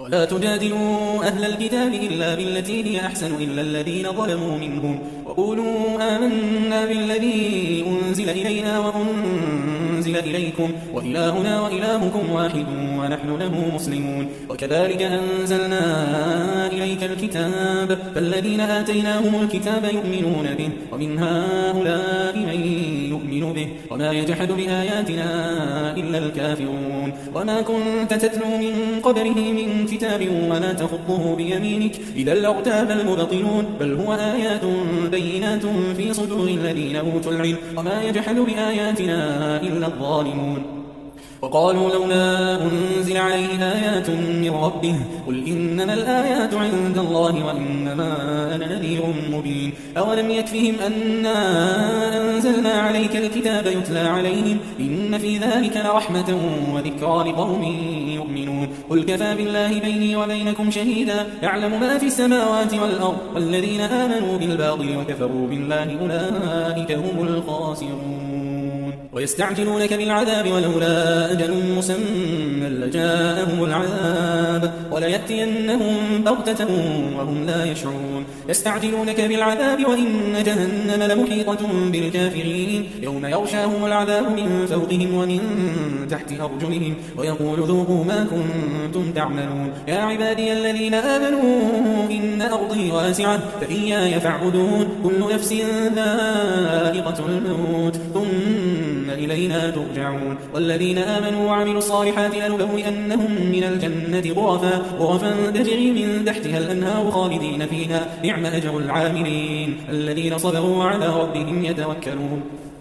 ولا تجادلوا أهل الكتاب إلا بالتي هي أحسن إلا الذين ظلموا منهم وقولوا آمنا بالذي أنزل إلينا وأنزل إليكم وإلهنا وإلهكم واحد ونحن له مسلمون وكذلك أنزلنا إليك الكتاب فالذين آتيناهم الكتاب يؤمنون به ومن هؤلاء من يؤمن به وما يجحد بآياتنا إلا الكافرون وما كنت تتلو من قبله من كتاب ولا تخطه بيمينك إذا لارتاب المبطلون بل هو آيات بينات في صدور الذين أوتوا العلم وما يجحد بآياتنا إلا الظالمون وقالوا لولا أنزل عليه آيات من ربه قل إنما الآيات عند الله وإنما أنا نذير مبين أولم يكفهم أنا أنزلنا عليك الكتاب يتلى عليهم إن في ذلك لرحمة وذكرى لقوم يؤمنون قل كفى بالله بيني وبينكم شهيدا يعلم ما في السماوات والأرض والذين آمنوا بالباطل وكفروا بالله أولئك هم الخاسرون ويستعجلونك بالعذاب ولولا أجل مسمى لجاءهم العذاب وليأتينهم بغتة وهم لا يشعرون يستعجلونك بالعذاب وإن جهنم لمحيطة بالكافرين يوم يغشاهم العذاب من فوقهم ومن تحت أرجلهم ويقول ذوقوا ما كنتم تعملون يا عبادي الذين آمنوا إن أرضي واسعة فإياي فاعبدون كل نفس ذائقة الموت ثم إلينا ترجعون والذين آمنوا وعملوا الصالحات لنبوئنهم من الجنة غرفا تجري من تحتها الأنهار خالدين فيها نعم أجر العاملين الذين صبروا وعلى ربهم يتوكلون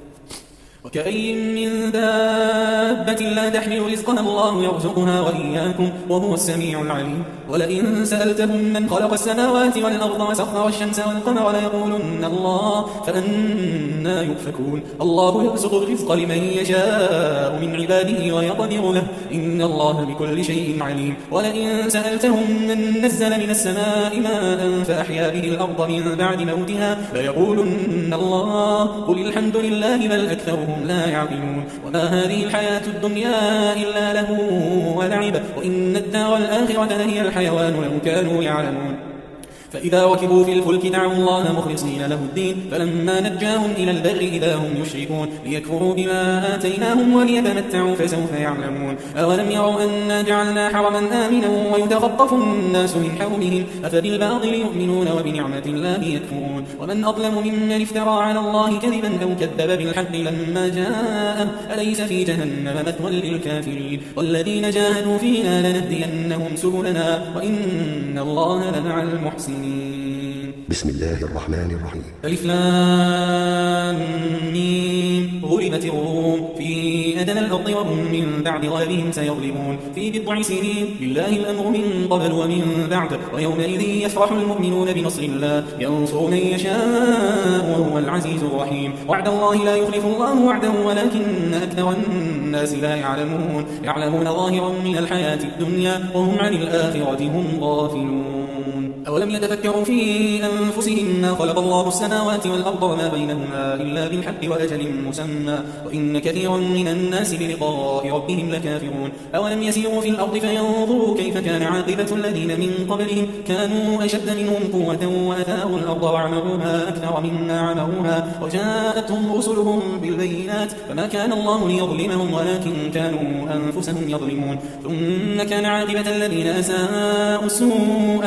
وكأي من دابة لا تحمل رزقها الله يرزقها وإياكم وهو السميع العليم ولئن سألتهم من خلق السماوات والأرض وسخر الشمس والقمر ليقولن الله فأنا يؤفكون الله يرزق الرزق لمن يشاء من عباده ويقدر له إن الله بكل شيء عليم ولئن سألتهم من نزل من السماء ماء فأحيا به الأرض من بعد موتها ليقولن الله قل الحمد لله بل أكثرهم لا يعقلون وما هذه الحياة الدنيا إلا له ولعب وإن الدار الآخرة لهي الحيوان لو كانوا يعلمون فإذا ركبوا في الفلك دعوا الله مخلصين له الدين فلما نجاهم إلى البر إذا هم يشركون ليكفروا بما آتيناهم وليتمتعوا فسوف يعلمون أولم يروا أنا جعلنا حرما آمنا ويتخطف الناس من حولهم أفبالباطل يؤمنون وبنعمة الله يكفرون ومن أظلم ممن افترى على الله كذبا أو كذب بالحق لما جاء أليس في جهنم مثوى للكافرين والذين جاهدوا فينا لنهدينهم سبلنا وإن الله لمع المحسنين بسم الله الرحمن الرحيم ألف لام ميم غلبت الروم في أدنى الأرض وهم من بعد غلبهم سيغلبون في بضع سنين لله الأمر من قبل ومن بعد ويومئذ يفرح المؤمنون بنصر الله ينصر من يشاء وهو العزيز الرحيم وعد الله لا يخلف الله وعده ولكن أكثر الناس لا يعلمون ظاهرا من الحياة الدنيا وهم عن الآخرة هم غافلون أولم يتفكروا في أنفسهم ما خلق الله السماوات والأرض وما بينهما إلا بالحق وأجل مسمى وإن كثيرا من الناس بلقاء ربهم لكافرون أولم يسيروا في الأرض فينظروا كيف كان عاقبة الذين من قبلهم كانوا أشد منهم قوة وأثاروا الأرض وعمروها أكثر مما عمروها وجاءتهم رسلهم بالبينات فما كان الله ليظلمهم ولكن كانوا أنفسهم يظلمون ثم كان عاقبة الذين أساءوا السوء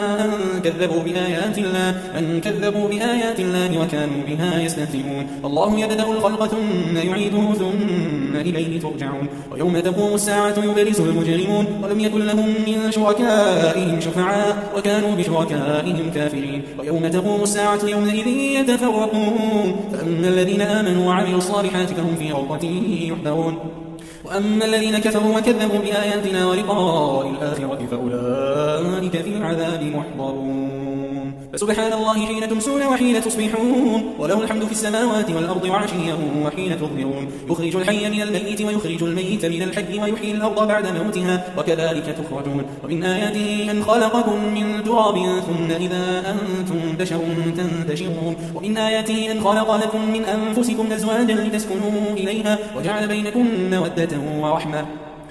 أن كذبوا بآيات الله وكانوا بها يستهزئون الله يبدأ الخلق ثم يعيده ثم إليه ترجعون ويوم تقوم الساعة يبرز المجرمون ولم يكن لهم من شركائهم شفعاء وكانوا بشركائهم كافرين ويوم تقوم الساعة يومئذ يتفرقون فأما الذين آمنوا وعملوا الصالحات فهم في روضة يحبرون وأما الذين كفروا وكذبوا بآياتنا ولقاء الآخرة فأولئك في العذاب محضرون فسبحان الله حين تمسون وحين تصبحون وله الحمد في السماوات والأرض وعشيا وحين تظهرون يخرج الحي من الميت ويخرج الميت من الحي ويحيي الأرض بعد موتها وكذلك تخرجون ومن آياته أن خلقكم من تراب ثم إذا أنتم بشر تنتشرون ومن آياته أن خلق لكم من أنفسكم أزواجا لتسكنوا إليها وجعل بينكم مودة ورحمة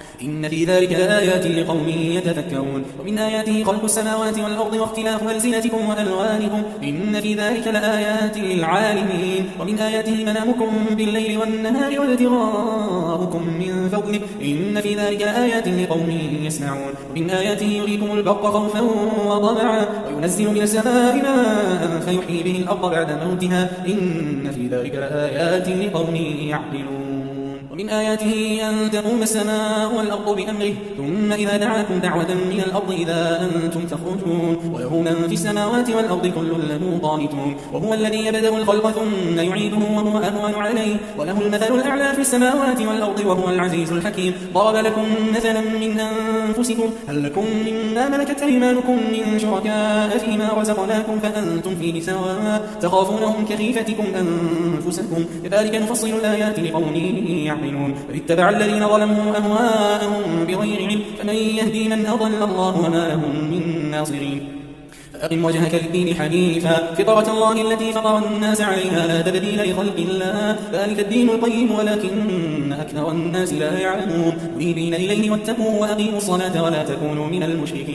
إن في ذلك لآيات لقوم يتفكرون ومن آياته خلق السماوات والأرض واختلاف ألسنتكم وألوانكم إن في ذلك لآيات للعالمين ومن آياته منامكم بالليل والنهار وابتغاؤكم من فضله إن في ذلك لآيات لقوم يسمعون ومن آياته يريكم البرق خوفا وطمعا وينزل من السماء ماء فيحيي به الأرض بعد موتها إن في ذلك لآيات لقوم يعقلون ومن آياته أن تقوم السماء والأرض بأمره ثم إذا دعاكم دعوة من الأرض إذا أنتم تخرجون وله من في السماوات والأرض كل له قانتون وهو الذي يبدأ الخلق ثم يعيده وهو أهون عليه وله المثل الأعلى في السماوات والأرض وهو العزيز الحكيم ضرب لكم مثلا من أنفسكم هل لكم مما ملكت أيمانكم من شركاء فيما رزقناكم فأنتم فيه سواء تخافونهم كخيفتكم أنفسكم كذلك نفصل الآيات لقوم يعلمون فاتبع الذين ظلموا أهواءهم بغير علم فمن يهدي من أضل الله وما لهم من ناصرين أقم وجهك للدين حنيفا فطرة الله التي فطر الناس عليها لا تبديل لخلق الله ذلك الدين القيم ولكن أكثر الناس لا يعلمون منيبين إليه واتقوه وأقيموا الصلاة ولا تكونوا من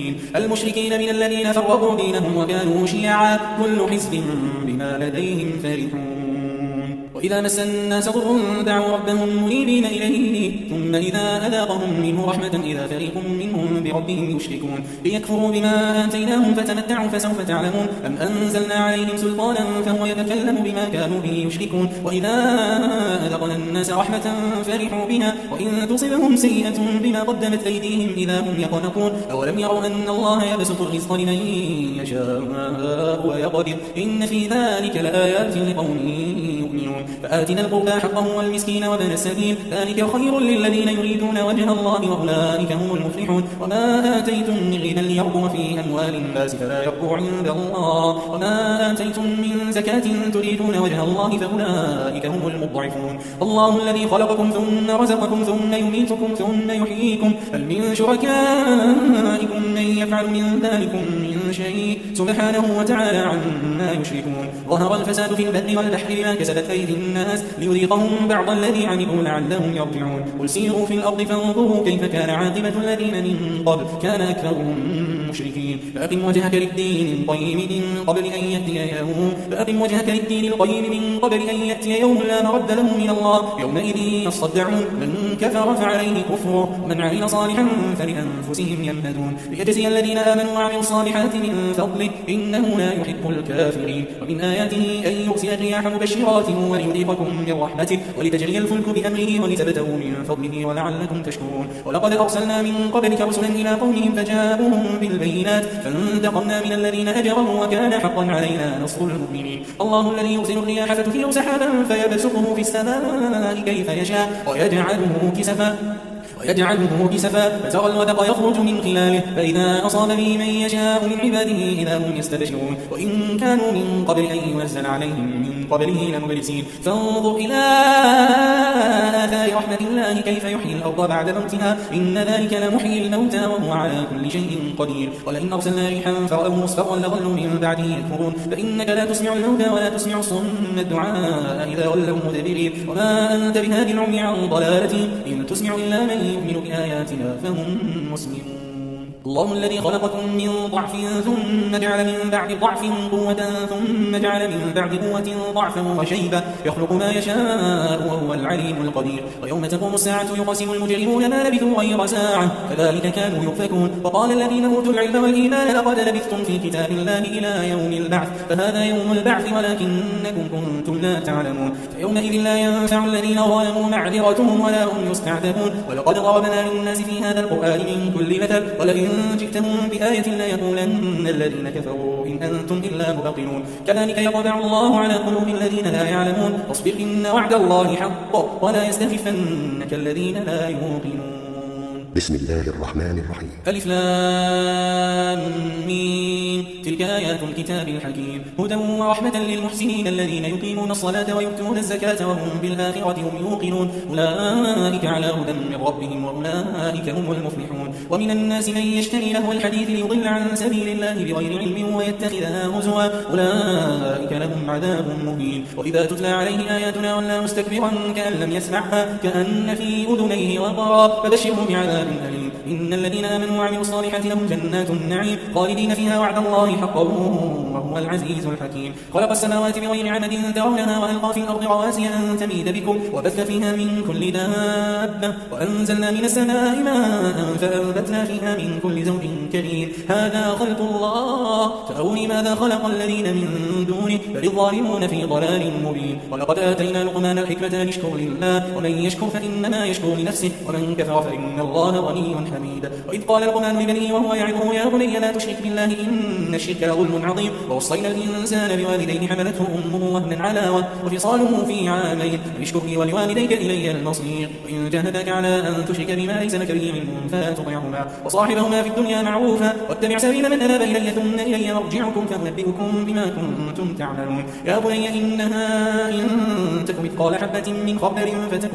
المشركين من الذين فرقوا دينهم وكانوا شيعا كل حزب بما لديهم فرحون وإذا مس الناس ضر دعوا ربهم منيبين إليه ثم إذا أذاقهم منه رحمة إذا فريق منهم بربهم يشركون ليكفروا بما آتيناهم فتمتعوا فسوف تعلمون أم أنزلنا عليهم سلطانا فهو يتكلم بما كانوا به يشركون وإذا أذقنا الناس رحمة فرحوا بها وإن تصبهم سيئة بما قدمت أيديهم إذا هم يقنطون أولم يروا أن الله يبسط الرزق لمن يشاء ويقدر إن في ذلك لآيات لقوم يؤمنون فآتنا القربى حقه والمسكين وابن السبيل ذلك خير للذين يريدون وجه الله وأولئك هم المفلحون وما آتيتم من غنى ليربو في أموال الناس فلا يربو عند الله وما آتيتم من زكاة تريدون وجه الله فأولئك هم المضعفون الله الذي خلقكم ثم رزقكم ثم يميتكم ثم يحييكم هل من شركائكم من يفعل من ذلكم من شيء سبحانه وتعالى عما يشركون ظهر الفساد في البر والبحر بما كسبت أيدي الناس ليذيقهم بعض الذي عملوا لعلهم يرجعون قل سيروا في الأرض فانظروا كيف كان عاقبة الذين من قبل كان أكثرهم مشركين فأقم وجهك للدين القيم من قبل أن يأتي يوم لا مرد له من الله يومئذ يصدعون من كفر فعليه كفره ومن عمل صالحا فلأنفسهم يمهدون ليجزي الذين آمنوا وعملوا الصالحات من فضله إنه لا يحب الكافرين ومن آياته أن يرسل الرياح مبشرات وليذيقكم من رحمته ولتجري الفلك بأمره ولتبتغوا من فضله ولعلكم تشكرون ولقد أرسلنا من قبلك رسلا إلى قومهم فجاءوهم بالبينات فانتقمنا من الذين أجرموا وكان حقا علينا نصر المؤمنين الله الذي يرسل الرياح فتثير سحابا فيبسطه في السماء كيف يشاء ويجعله كسفا فترى الودق يخرج من خلاله فإذا أصاب به من يشاء من عباده إذا هم يستبشرون وإن كانوا من قبل أن ينزل عليهم من قبله لمبلسين فانظر إلى آثار رحمة الله كيف يحيي الأرض بعد موتها إن ذلك لمحيي الموتى وهو على كل شيء قدير ولئن أرسلنا ريحا فرأوه مصفرا لظلوا من بعده يكفرون فإنك لا تسمع الموتى ولا تسمع الصم الدعاء إذا ولوا مدبرين وما أنت بهادي العمي عن ضلالتهم إن تسمع إلا من يؤمن بآياتنا فهم مسلمون الله الذي خلقكم من ضعف ثم جعل من بعد ضعف قوة ثم جعل من بعد قوة ضعفا وشيبة يخلق ما يشاء وهو العليم القدير ويوم تقوم الساعة يقسم المجرمون ما لبثوا غير ساعة كذلك كانوا يؤفكون وقال الذين أوتوا العلم والإيمان لقد لبثتم في كتاب الله إلى يوم البعث فهذا يوم البعث ولكنكم كنتم لا تعلمون فيومئذ لا ينفع الذين ظلموا معذرتهم ولا هم يستعتبون ولقد ضربنا للناس في هذا القرآن من كل مثل ولئن جئتهم بآية ليقولن الذين كفروا إن أنتم إلا مبطلون كذلك يطبع الله على قلوب الذين لا يعلمون واصبر إن وعد الله حق ولا يستخفنك الذين لا يوقنون بسم الله الرحمن الرحيم ألف لام ميم تلك تلك آيات الكتاب الحكيم هدى ورحمة للمحسنين الذين يقيمون الصلاة ويؤتون الزكاة وهم بالآخرة هم يوقنون أولئك على هدى من ربهم وأولئك هم المفلحون. ومن الناس من يشتري لهو الحديث ليضل عن سبيل الله بغير علم ويتخذها هزوا أولئك لهم عذاب مهين. وإذا تتلى عليه آياتنا ولى مستكبرا كأن لم يسمعها كأن في أذنيه وقرا فبشره بعذاب أليم. إن الذين آمنوا وعملوا الصالحات لهم جنات النعيم خالدين فيها وعد الله حقا وهو العزيز الحكيم. خلق السماوات بغير عمد ترونها وألقى في الأرض رواسي أن تميد بكم وبث فيها من كل دابة وأنزلنا من السماء ماء فأنبتنا فيها من كل زوج كريم. هذا خلق الله فأروني ماذا خلق الذين من دونه بل الظالمون في ضلال مبين. ولقد آتينا لقمان الحكمة أن يشكر لله ومن يشكر فإنما يشكر لنفسه ومن كفر فإن الله غني حميد. وإذ قال لقمان لبنيه وهو يعظه يا بني لا تشرك بالله إن الشرك لظلم عظيم. ووصينا الإنسان بوالديه حملته أمه وهنا على وهن وفصاله في عامين أن اشكر لي ولوالديك إلي المصير. وإن جاهداك على أن تشرك بما ليس لك به علم فلا تطعهما وصاحبهما في الدنيا معروفا واتبع سبيل من أناب إلي ثم إلي مرجعكم فأنبئكم بما كنتم تعملون. يا بني إنها إن تك مثقال حبة من خردل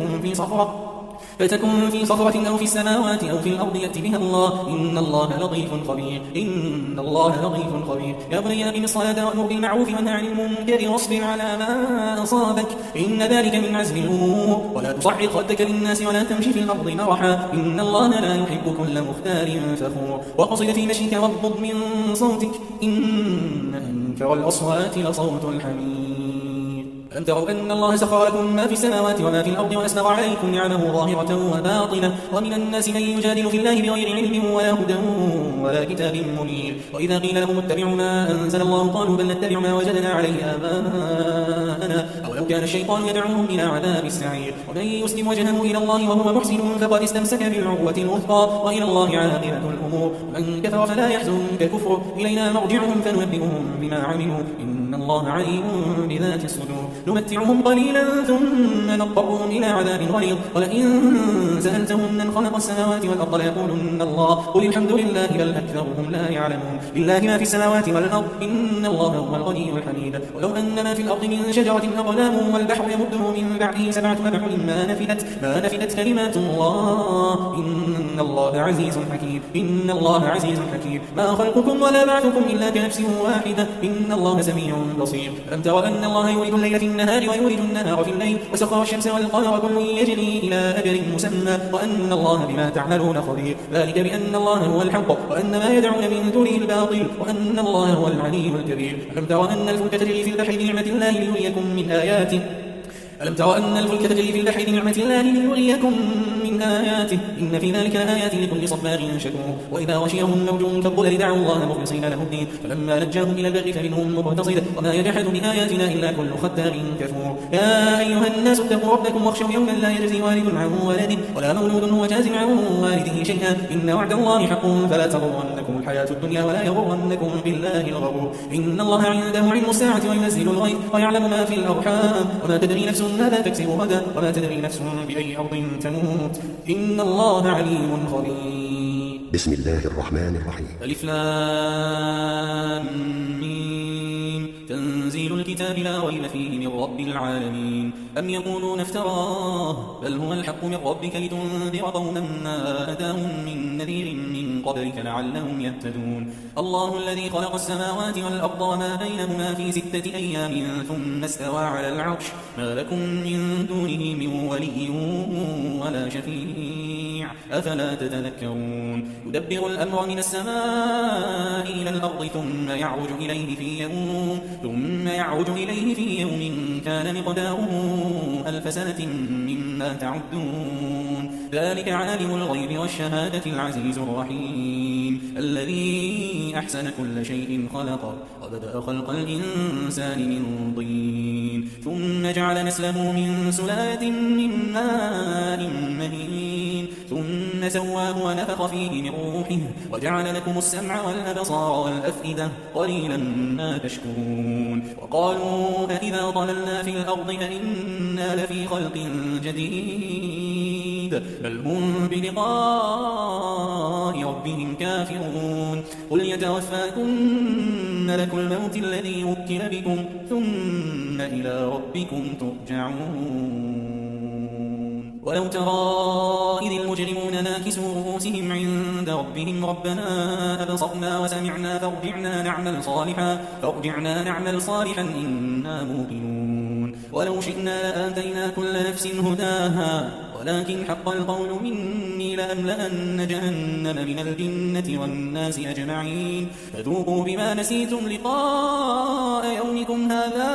فتكن في صخرة أو في السماوات أو في الأرض يأتي بها الله إن الله لطيف خبير. إن الله لطيف خبير. يا بني أقم الصلاة وأمر بالمعروف وانه عن المنكر واصبر على ما أصابك إن ذلك من عزم الأمور. ولا تصعد خدك للناس ولا تمشي في الأرض مرحا إن الله لا يحب كل مختال فخور. وقصد في مشيك واغضض من صوتك إن أنكر الأصوات لصوت الحمير. ألم تروا أن الله سخر لكم ما في السماوات وما في الأرض وأسبغ عليكم نعمه ظاهرة وباطنة. ومن الناس من يجادل في الله بغير علم ولا هدى ولا كتاب منير. وإذا قيل لهم اتبعوا ما أنزل الله قالوا بل نتبع ما وجدنا عليه آباءنا أولو كان الشيطان يدعوهم إلى عذاب السعير. ومن يسلم وجهه إلى الله وهو محسن فقد استمسك بالعروة الوثقى وإلى الله عاقبة الأمور. ومن كفر فلا يحزنك كفره إلينا مرجعهم فننبئهم بما عملوا إن الله عليم بذات الصدور. نمتعهم قليلا ثم نضطرهم إلى عذاب غليظ. ولئن سألتهم من خلق السماوات والأرض ليقولن الله قل الحمد لله بل أكثرهم لا يعلمون. لله ما في السماوات والأرض إن الله هو الغني الحميد. ولو أن ما في الأرض من شجرة أقلام والبحر يمده من بعده 7 أبحر ما نفدت كلمات الله إن الله عزيز حكيم. إن الله عزيز حكيم. ما خلقكم ولا بعثكم إلا كنفس واحدة إن الله سميع بصير. ألم تر أن الله يولد الليل في النهار ويولد النهار في الليل وسخر الشمس والقمر كل يجري إلى أجل مسمى وأن الله بما تعملون خبير. ذلك بأن الله هو الحق وأن ما يدعون من دونه الباطل وأن الله هو العلي الكبير. ألم تر أن الفلك تجري في البحر بنعمة الله ليريكم من آياته ألم تر أن الفلك تجري في البحر بنعمة الله ليريكم من آياته إن في ذلك لآيات لكل صبار شكور. وإذا غشيهم موج كالظلل دعوا الله مخلصين له الدين فلما نجاهم إلى البر فمنهم مقتصد وما يجحد بآياتنا إلا كل ختار كفور. يا أيها الناس اتقوا ربكم واخشوا يوما لا يجزي والد عن ولده ولا مولود هو جاز عن والده شيئا إن وعد الله حق فلا تغرنكم الحياة الدنيا ولا يغرنكم بالله الغرور. إن الله عنده علم الساعة وينزل الغيث ويعلم ما في الأرحام وما تدري نفس ماذا تكسب غدا وما تدري نفس بأي أرض تموت إن الله عليم خبير. بسم الله الرحمن الرحيم. ألف لام ميم تنزيل الكتاب لا ريب فيه من رب العالمين. أم يقولون افتراه بل هو الحق من ربك لتنذر قوما ما أتاهم من نذير من قبلك لعلهم يهتدون. الله الذي خلق السماوات والأرض وما بينهما في 6 أيام ثم استوى على العرش ما لكم من دونه من ولي ولا شفيع أفلا تتذكرون. يدبر الأمر من السماء إلى الأرض ثم يعرج إليه في يوم كان مقداره 1000 سنة مما تعدون. ذلك عالم الغيب والشهادة العزيز الرحيم الذي أحسن كل شيء خلق وبدأ خلق الإنسان من طين ثم جعل نسله من سلالة من ماء مهين ثم سواه ونفخ فيه من روحه وجعل لكم السمع والأبصار والأفئدة قليلا ما تشكرون وقالوا أإذا ضللنا في الأرض أإنا لفي خلق جديد بل هم بلقاء ربهم كافرون قل يتوفاكم ملك الموت الذي وكل بكم ثم إلى ربكم ترجعون ولو ترى إذ المجرمون ناكسوا رؤوسهم عند ربهم ربنا أبصرنا وسمعنا فارجعنا نعمل صالحا إنا موقنون ولو شئنا لآتينا كل نفس هداها ولكن حق القول مني لأملأن جهنم من الجنة والناس أجمعين فذوقوا بما نسيتم لقاء يومكم هذا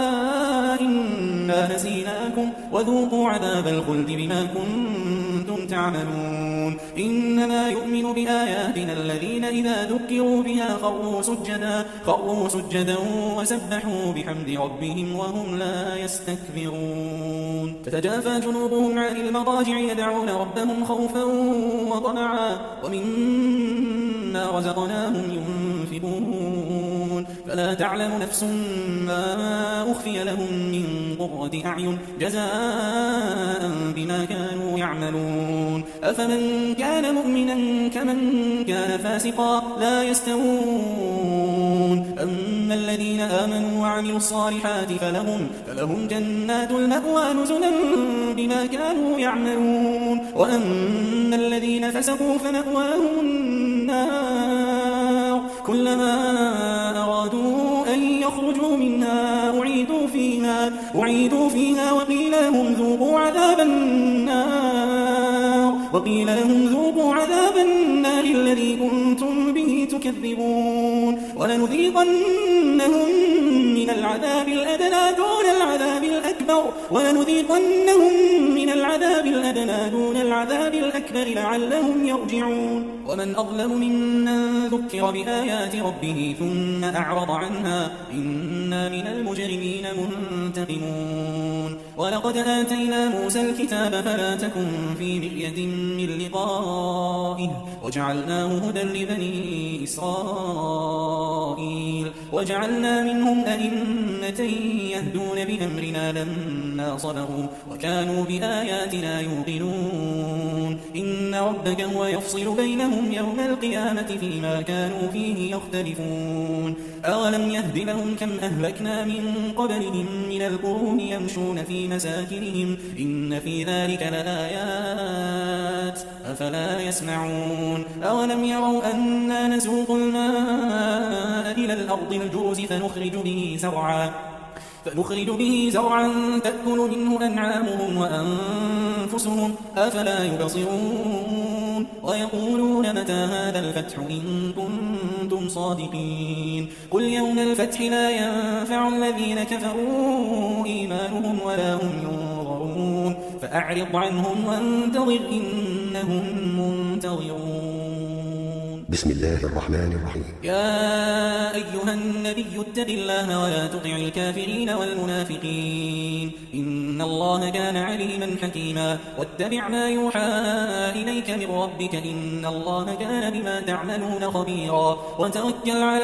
إنا نسيناكم وذوقوا عذاب الخلد بما كنتم تعملون إنما يؤمن بآياتنا الذين إذا ذكروا بها خروا سجدا وسبحوا بحمد ربهم وهم لا يستكبرون تتجافى جنوبهم عن المضاجع يدعون ربهم خوفا وطمعا ومما رزقناهم ينفقون فلا تعلم نفس ما أخفي لهم من قرة أعين جزاء بما كانوا يعملون أفمن كان مؤمنا كمن كان فاسقا لا يستوون أما الذين آمنوا وعملوا الصالحات فلهم جنات المأوى نزلا بما كانوا يعملون وأما الذين فسقوا فمأواهم النار كلما أرادوا أن يخرجوا منها أعيدوا فيها وقيل لهم ذوقوا عذاب النار الذي كنتم به تكذبون ولنذيقنهم من العذاب الأدنى دون العذاب الأكبر لعلهم يرجعون ومن أظلم ممن ذكر بآيات ربه ثم أعرض عنها إنا من المجرمين منتقمون ولقد آتينا موسى الكتاب فلا تكن في مرية من لقائه وجعلناه هدى لبني إسرائيل وجعلنا منهم أئمة يهدون بأمرنا لما صبروا وكانوا بآياتنا يوقنون إن ربك هو يفصل بينهم يوم القيامة فيما كانوا فيه يختلفون أولم يهد لهم كم أهلكنا من قبلهم من القرون يمشون في مساكنهم إن في ذلك لآيات أفلا يسمعون أولم يروا أنا نسوق الماء إلى الأرض الجرز فنخرج به زرعا تأكل منه أنعامهم وأنفسهم أفلا يبصرون ويقولون متى هذا الفتح إن كنتم صادقين قل يوم الفتح لا ينفع الذين كفروا إيمانهم ولا هم ينظرون فأعرض عنهم وانتظر إنهم منتظرون بسم الله الرحمن الرحيم يا أيها النبي اتق الله ولا تطع الكافرين والمنافقين إن الله كان عليما حكيما واتبع ما يوحى إليك من ربك إن الله كان بما تعملون خبيرا وتوكل على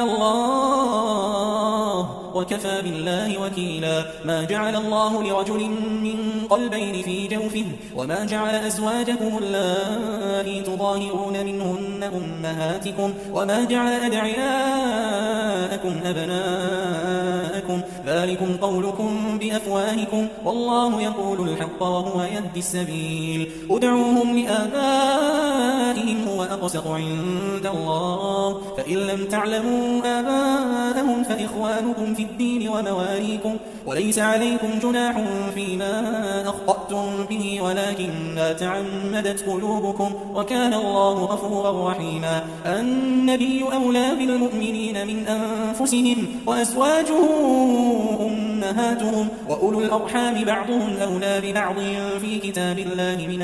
الله وكفى بالله وكيلا ما جعل الله لرجل من قلبين في جوفه وما جعل أزواجكم اللائي تظاهرون منهن أمهاتكم وما جعل أدعياءكم أبناءكم ذلكم قولكم بأفواهكم والله يقول الحق وهو يهدي السبيل ادعوهم لآبائهم هو أقسط عند الله فإن لم تعلموا آباءهم فإخوانكم في الدين ومواليكم وليس عليكم جناح فيما أخطأتم به ولكن ما تعمدت قلوبكم وكان الله غفورا رحيما النبي أولى بالمؤمنين من أنفسهم وأزواجه أمهاتهم وأولو الأرحام بعضهم أولى ببعض في كتاب الله من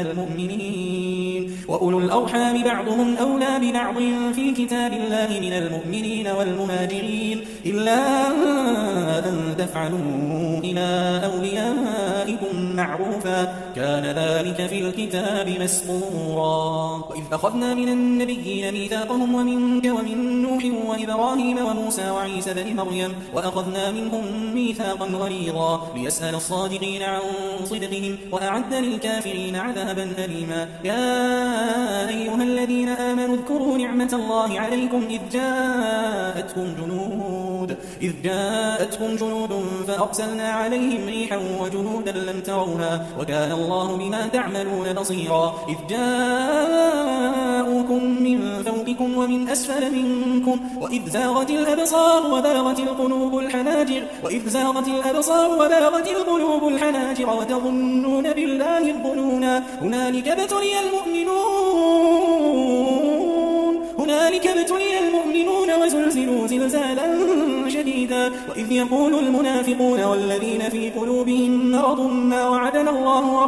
المؤمنين والمهاجرين إلا أن تفعلوا إلى أوليائكم معروفا كان ذلك في الكتاب مسطورا. وإذ أخذنا من النبيين ميثاقهم ومنك ومن نوح وإبراهيم وموسى وعيسى بن مريم وأخذنا منهم ميثاقا غليظا ليسأل الصادقين عن صدقهم وأعد للكافرين عذابا أليما. يا أيها الذين آمنوا اذكروا نعمة الله عليكم إذ جاءتكم جنود فأرسلنا عليهم ريحا وجنودا لم تروها وكان الله بما تعملون بصيرا. إذ جاءوكم من فوقكم ومن أسفل منكم وإذ زاغت الأبصار وبلغت القلوب الحناجر وتظنون بالله الظنونا هنالك ابتلي المؤمنون وزلزلوا زلزالا شديدا. وإذ يقول المنافقون والذين في قلوبهم مرض ما وعدنا الله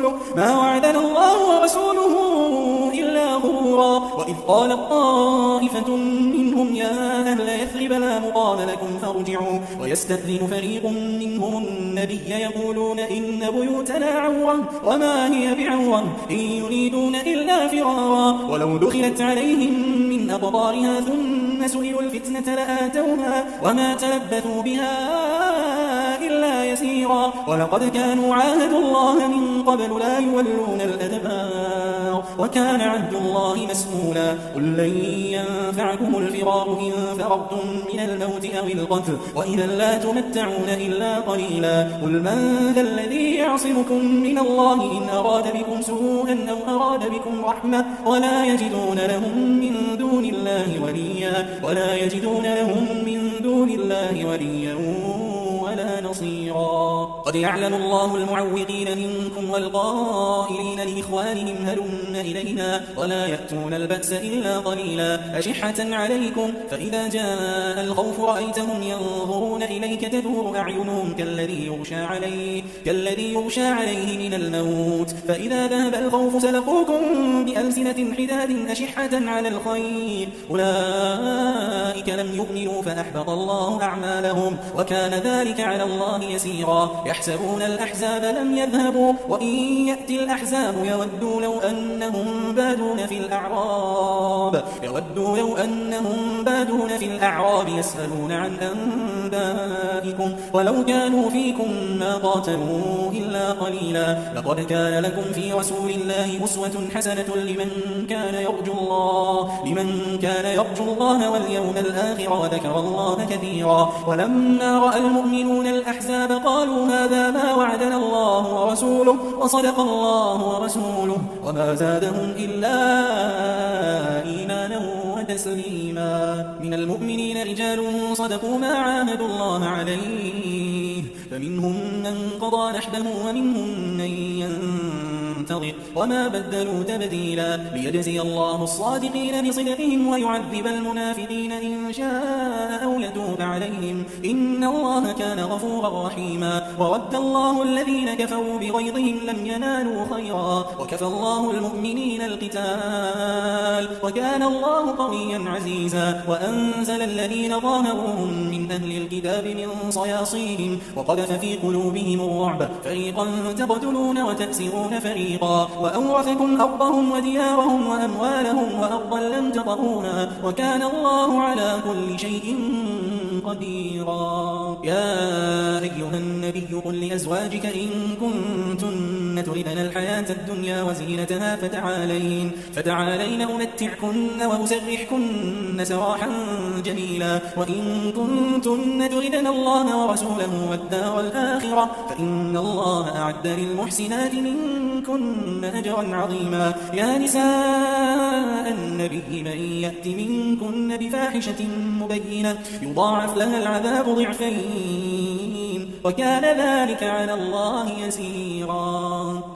ورسوله إلا غرورا. وإذ قالت طائفة منهم يا أهل يثرب لا مقام لكم فارجعوا ويستأذن فريق منهم النبي يقولون إن بيوتنا عورة وما هي بعورة إن يريدون إلا فرارا ولو دخلت عليهم من أقطارها ثم سئلوا الفتنة لآتوها وما تلبثوا بها إلا يسيرا. ولقد كانوا عاهدوا الله من قبل لا يولون الأدبار وكان عهد الله مسئولا. قل لن ينفعكم الفرار إن فررتم من الموت أو القتل وإذا لا تمتعون إلا قليلا. قل من ذا الذي يعصمكم من الله إن أراد بكم سوءا أو أراد بكم رحمة ولا يجدون لهم من دون الله وليا ولا نصيرا. قد يعلم الله المعوقين منكم والقائلين لإخوانهم هلم إلينا ولا يأتون البأس إلا قليلا أشحة عليكم فإذا جاء الخوف رأيتهم ينظرون إليك تدور أعينهم كالذي يغشى عليه من الموت فإذا ذهب الخوف سلقوكم بألسنة حداد أشحة على الخير أولئك لم يؤمنوا فأحبط الله أعمالهم وكان ذلك على الله يسيرا. يحسبون الأحزاب لم يذهبوا وإن يأتي الأحزاب يودوا لو أنهم بادون في الأعراب يسألون عن أنبائكم ولو كانوا فيكم ما قاتلوا إلا قليلا. لقد كان لكم في رسول الله أسوة حسنة لمن كان يرجو الله واليوم الآخر وذكر الله كثيرا. ولما رأى المؤمنون الأحزاب قالوا هذا ما وعدنا الله ورسوله وصدق الله ورسوله وما زادهم إلا إيمانا وتسليما. من المؤمنين رجال صدقوا ما عاهدوا الله عليه فمنهم من قضى نحبه ومنهم من ينتظر وما بدلوا تبديلا. ليجزي الله الصادقين بصدقهم ويعذب المنافقين إن شاء أو يتوب عليهم إن الله كان غفورا رحيما. ورد الله الذين كفروا بغيظهم لم ينالوا خيرا وكفى الله المؤمنين القتال وكان الله قويا عزيزا. وأنزل الذين ظاهروهم من أهل الكتاب من صياصيهم وقذف في قلوبهم الرعب فريقا تقتلون وتأسرون فريقا وأورثكم أرضهم وديارهم وأموالهم وأرضا لم تطئوها وكان الله على كل شيء قديرا. يا أيها النبي قل لأزواجك إن كنتن تردن الحياة الدنيا وزينتها فتعالين أمتعكن وأسرحكن سراحا جميلا. وإن كنتن تردن الله ورسوله والدار الآخرة فإن الله أعد للمحسنات منكن أجرا عظيما. يا نساء النبي من يأت منكن بفاحشة مبينة يضاعف لها العذاب ضعفين وكان ذلك على الله يسيرا.